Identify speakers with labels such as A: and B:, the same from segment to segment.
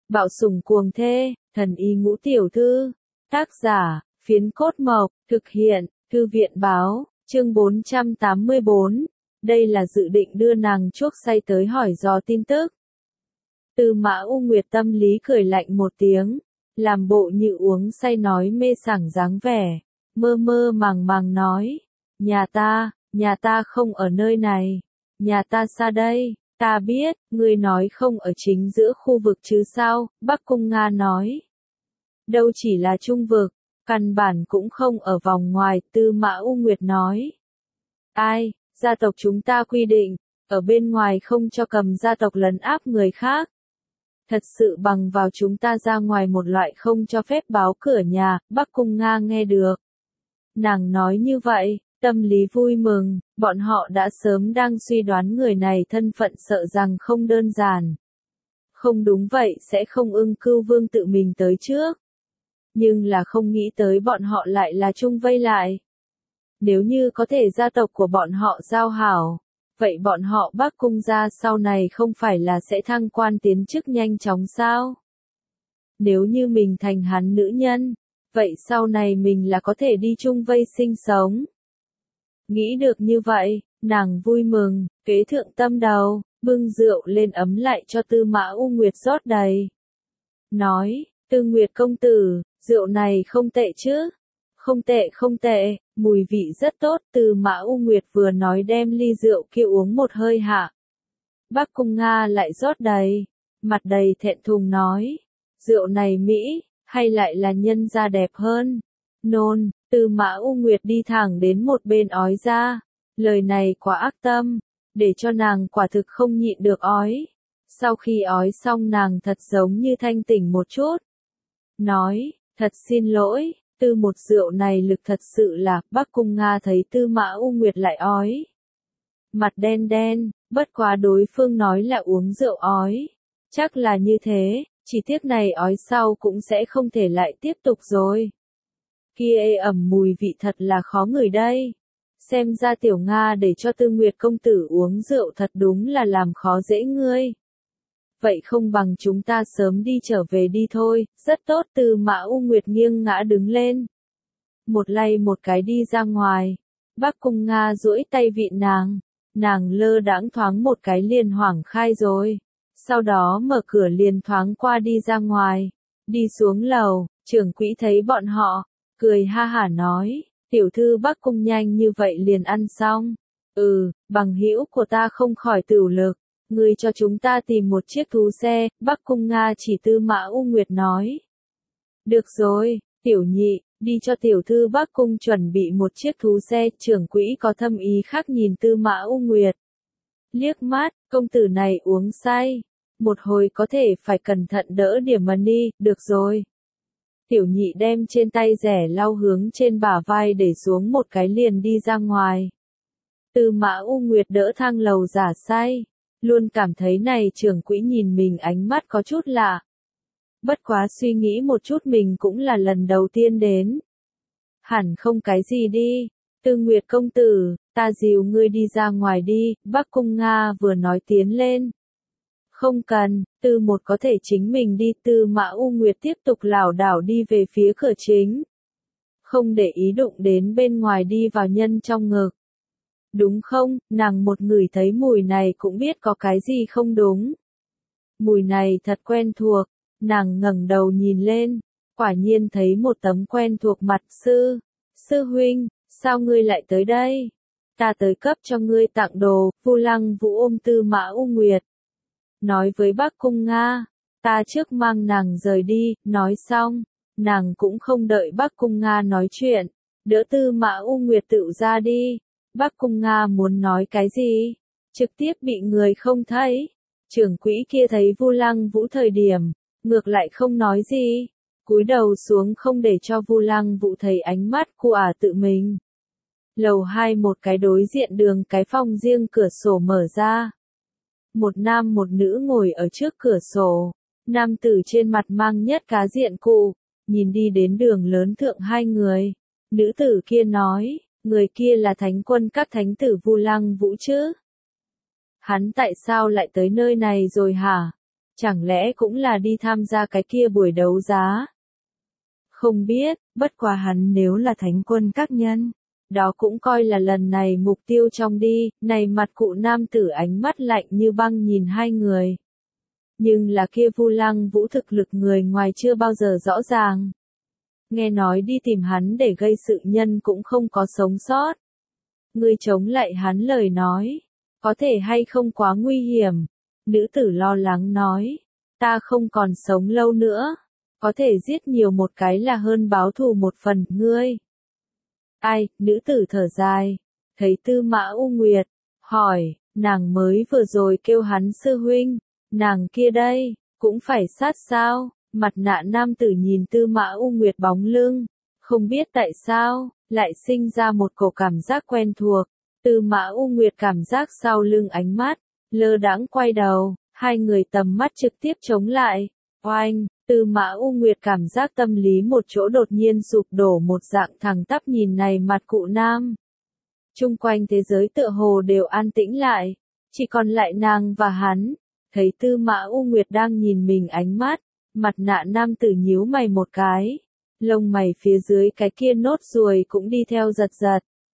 A: Bạo sủng cuồng thê, thần y ngũ tiểu thư. Tác giả, Phiến Cốt Mộc, thực hiện, Thư viện báo, chương 484. Đây là dự định đưa nàng chuốc say tới hỏi dò tin tức. Tư Mã U Nguyệt tâm lý cười lạnh một tiếng, làm bộ như uống say nói mê sảng dáng vẻ, mơ mơ màng màng nói, nhà ta không ở nơi này, nhà ta xa đây. Ta biết, ngươi nói không ở chính giữa khu vực chứ sao, Bắc Cung Nga nói. Đâu chỉ là trung vực, căn bản cũng không ở vòng ngoài, Tư Mã U Nguyệt nói. Ai, gia tộc chúng ta quy định, ở bên ngoài không cho cầm gia tộc lấn áp người khác. Thật sự bằng vào chúng ta ra ngoài một loại không cho phép báo cửa nhà, Bắc Cung Nga nghe được. Nàng nói như vậy, tâm lý vui mừng, bọn họ đã sớm đang suy đoán người này thân phận sợ rằng không đơn giản. Không đúng vậy sẽ không Ưng Cưu Vương tự mình tới trước. Nhưng là không nghĩ tới bọn họ lại là chung vây lại. Nếu như có thể gia tộc của bọn họ giao hảo, vậy bọn họ Bắc Cung gia sau này không phải là sẽ thăng quan tiến chức nhanh chóng sao? Nếu như mình thành hắn nữ nhân, vậy sau này mình là có thể đi chung vây sinh sống. Nghĩ được như vậy, nàng vui mừng, kế thượng tâm đầu, bưng rượu lên ấm lại cho Tư Mã U Nguyệt rót đầy. Nói, Tư Nguyệt công tử, rượu này không tệ chứ? Không tệ, mùi vị rất tốt. Tư Mã U Nguyệt vừa nói đem ly rượu kia uống một hơi hạ. Bắc Cung Nga lại rót đầy, mặt đầy thẹn thùng nói, rượu này Mỹ, hay lại là nhân gia đẹp hơn? Nôn, Tư Mã U Nguyệt đi thẳng đến một bên ói ra, lời này quá ác tâm, để cho nàng quả thực không nhịn được ói. Sau khi ói xong nàng thật giống như thanh tỉnh một chút. Nói, thật xin lỗi, Tư một rượu này lực thật sự là, Bắc Cung Nga thấy Tư Mã U Nguyệt lại ói. Mặt đen đen, bất quá đối phương nói là uống rượu ói. Chắc là như thế, chỉ tiếc này ói sau cũng sẽ không thể lại tiếp tục rồi. Kia ê ẩm mùi vị thật là khó ngửi đây. Xem ra Tiểu Nga để cho Tư Nguyệt công tử uống rượu thật đúng là làm khó dễ ngươi. Vậy không bằng chúng ta sớm đi trở về đi thôi, rất tốt. Tư Mã U Nguyệt nghiêng ngã đứng lên. Một lay một cái đi ra ngoài. Bắc Cung Nga duỗi tay vịn nàng lơ đãng thoáng một cái liền hoảng khai rồi. Sau đó mở cửa liền thoáng qua đi ra ngoài. Đi xuống lầu, trưởng quỹ thấy bọn họ, cười ha hả nói, tiểu thư Bắc Cung nhanh như vậy liền ăn xong. Bằng hữu của ta không khỏi tửu lực, ngươi cho chúng ta tìm một chiếc thú xe, Bắc Cung Nga chỉ Tư Mã U Nguyệt nói. Được rồi, tiểu nhị, đi cho tiểu thư Bắc Cung chuẩn bị một chiếc thú xe, trưởng quỹ có thâm ý khác nhìn Tư Mã U Nguyệt. Liếc mắt, công tử này uống say, một hồi có thể phải cẩn thận đỡ điểm mà đi, được rồi. Tiểu nhị đem trên tay rẻ lau hướng trên bả vai để xuống một cái liền đi ra ngoài. Tư Mã U Nguyệt đỡ thang lầu giả say, luôn cảm thấy này trưởng quỹ nhìn mình ánh mắt có chút lạ. Bất quá suy nghĩ một chút mình cũng là lần đầu tiên đến. Hẳn không cái gì đi, Tư Nguyệt công tử, ta dìu ngươi đi ra ngoài đi, Bắc Cung Nga vừa nói tiến lên. Không cần, Tư một có thể chính mình đi. Tư Mã U Nguyệt tiếp tục lảo đảo đi về phía cửa chính. Không để ý đụng đến bên ngoài đi vào nhân trong ngực. Đúng không, nàng một người thấy mùi này cũng biết có cái gì không đúng. Mùi này thật quen thuộc, nàng ngẩng đầu nhìn lên, quả nhiên thấy một tấm quen thuộc mặt. Sư huynh, sao ngươi lại tới đây? Ta tới cấp cho ngươi tặng đồ. Vu Lăng Vũ ôm Tư Mã U Nguyệt. Nói với Bắc Cung Nga, ta trước mang nàng rời đi. Nói xong, nàng cũng không đợi Bắc Cung Nga nói chuyện, đỡ Tư Mã U Nguyệt tự ra đi. Bắc Cung Nga muốn nói cái gì, trực tiếp bị người không thấy. Trưởng quỹ kia thấy Vu Lăng Vũ thời điểm, ngược lại không nói gì, cúi đầu xuống không để cho Vu Lăng Vũ thấy ánh mắt của tự mình. Lầu 2 một cái đối diện đường cái phòng riêng, cửa sổ mở ra. Một nam một nữ ngồi ở trước cửa sổ, nam tử trên mặt mang nhất cá diện cụ, nhìn đi đến đường lớn thượng hai người. Nữ tử kia nói, người kia là thánh quân các thánh tử Vu Lăng Vũ chứ? Hắn tại sao lại tới nơi này rồi hả? Chẳng lẽ cũng là đi tham gia cái kia buổi đấu giá? Không biết, bất quá hắn nếu là thánh quân các nhân, đó cũng coi là lần này mục tiêu trong đi, này mặt cụ nam tử ánh mắt lạnh như băng nhìn hai người. Nhưng là kia Vu Lăng Vũ thực lực người ngoài chưa bao giờ rõ ràng. Nghe nói đi tìm hắn để gây sự nhân cũng không có sống sót. Ngươi chống lại hắn lời nói, có thể hay không quá nguy hiểm. Nữ tử lo lắng nói, ta không còn sống lâu nữa, có thể giết nhiều một cái là hơn báo thù một phần, ngươi. Ai, nữ tử thở dài, thấy Tư Mã U Nguyệt, hỏi, nàng mới vừa rồi kêu hắn sư huynh, nàng kia đây, cũng phải sát sao? Mặt nạ nam tử nhìn Tư Mã U Nguyệt bóng lưng, không biết tại sao, lại sinh ra một cổ cảm giác quen thuộc. Tư Mã U Nguyệt cảm giác sau lưng ánh mắt, lơ đãng quay đầu, hai người tầm mắt trực tiếp chống lại. Oanh, Tư Mã U Nguyệt cảm giác tâm lý một chỗ đột nhiên sụp đổ một dạng thẳng tắp nhìn này mặt cụ nam. Chung quanh thế giới tựa hồ đều an tĩnh lại, chỉ còn lại nàng và hắn. Thấy Tư Mã U Nguyệt đang nhìn mình ánh mắt, mặt nạ nam tử nhíu mày một cái, lông mày phía dưới cái kia nốt ruồi cũng đi theo giật giật.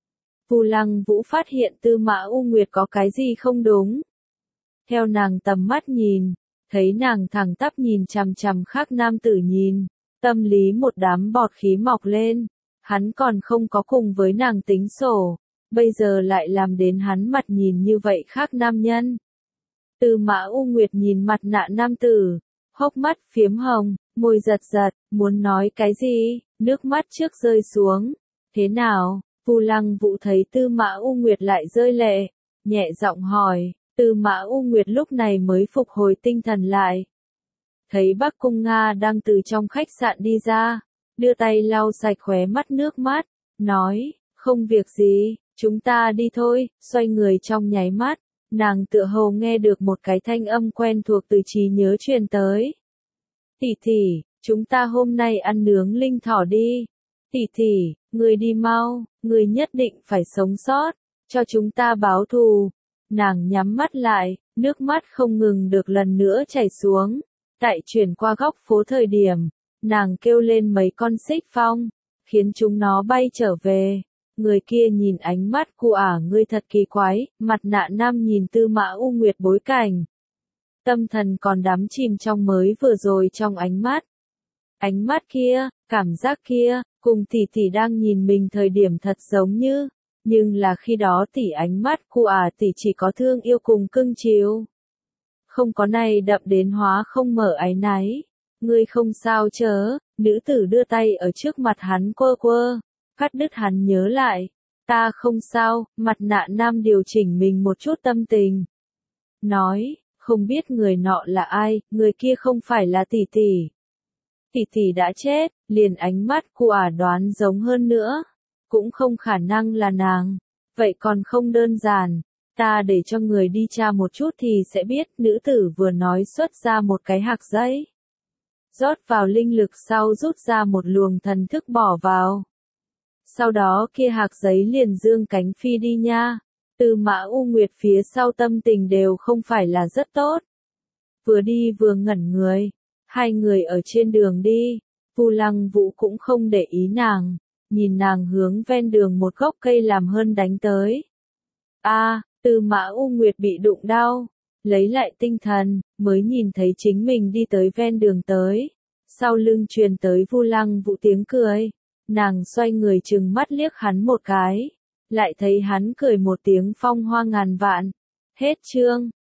A: Vu Lăng Vũ phát hiện Tư Mã U Nguyệt có cái gì không đúng. Theo nàng tầm mắt nhìn, thấy nàng thẳng tắp nhìn chằm chằm khác nam tử nhìn, tâm lý một đám bọt khí mọc lên, hắn còn không có cùng với nàng tính sổ, bây giờ lại làm đến hắn mặt nhìn như vậy khác nam nhân. Tư Mã U Nguyệt nhìn mặt nạ nam tử, hốc mắt phiếm hồng, môi giật giật, muốn nói cái gì, nước mắt trước rơi xuống. Thế nào? Vu Lăng Vũ thấy Tư Mã U Nguyệt lại rơi lệ, nhẹ giọng hỏi. Tư Mã U Nguyệt lúc này mới phục hồi tinh thần lại. Thấy Bắc Cung Nga đang từ trong khách sạn đi ra, đưa tay lau sạch khóe mắt nước mắt, nói, không việc gì, chúng ta đi thôi, xoay người trong nháy mắt, nàng tựa hồ nghe được một cái thanh âm quen thuộc từ trí nhớ truyền tới. Tỷ tỷ, chúng ta hôm nay ăn nướng linh thỏ đi. Tỷ tỷ, người đi mau, người nhất định phải sống sót, cho chúng ta báo thù. Nàng nhắm mắt lại, nước mắt không ngừng được lần nữa chảy xuống. Tại chuyển qua góc phố thời điểm, nàng kêu lên mấy con xích phong, khiến chúng nó bay trở về. Người kia nhìn ánh mắt của ngươi thật kỳ quái, mặt nạ nam nhìn Tư Mã U Nguyệt bối cảnh. Tâm thần còn đắm chìm trong mới vừa rồi trong ánh mắt. Ánh mắt kia, cảm giác kia, cùng tỷ tỷ đang nhìn mình thời điểm thật giống như. Nhưng là khi đó tỷ ánh mắt của tỷ chỉ có thương yêu cùng cưng chiều. Không có này đậm đến hóa không mở áy náy. Ngươi không sao chớ, nữ tử đưa tay ở trước mặt hắn quơ quơ, cắt đứt hắn nhớ lại. Ta không sao, mặt nạ nam điều chỉnh mình một chút tâm tình. Nói, không biết người nọ là ai, người kia không phải là tỷ tỷ. Tỷ tỷ đã chết, liền ánh mắt của đoán giống hơn nữa. Cũng không khả năng là nàng. Vậy còn không đơn giản. Ta để cho người đi tra một chút thì sẽ biết. Nữ tử vừa nói xuất ra một cái hạc giấy. Rót vào linh lực sau rút ra một luồng thần thức bỏ vào. Sau đó kia hạc giấy liền dương cánh phi đi nha. Tư Mã U Nguyệt phía sau tâm tình đều không phải là rất tốt. Vừa đi vừa ngẩn người. Hai người ở trên đường đi. Vu Lăng Vũ cũng không để ý nàng. Nhìn nàng hướng ven đường một gốc cây làm hơn đánh tới. Tư Mã U Nguyệt bị đụng đau, lấy lại tinh thần, mới nhìn thấy chính mình đi tới ven đường tới. Sau lưng truyền tới Vu Lăng Vũ tiếng cười, nàng xoay người trừng mắt liếc hắn một cái, lại thấy hắn cười một tiếng phong hoa ngàn vạn. Hết chương.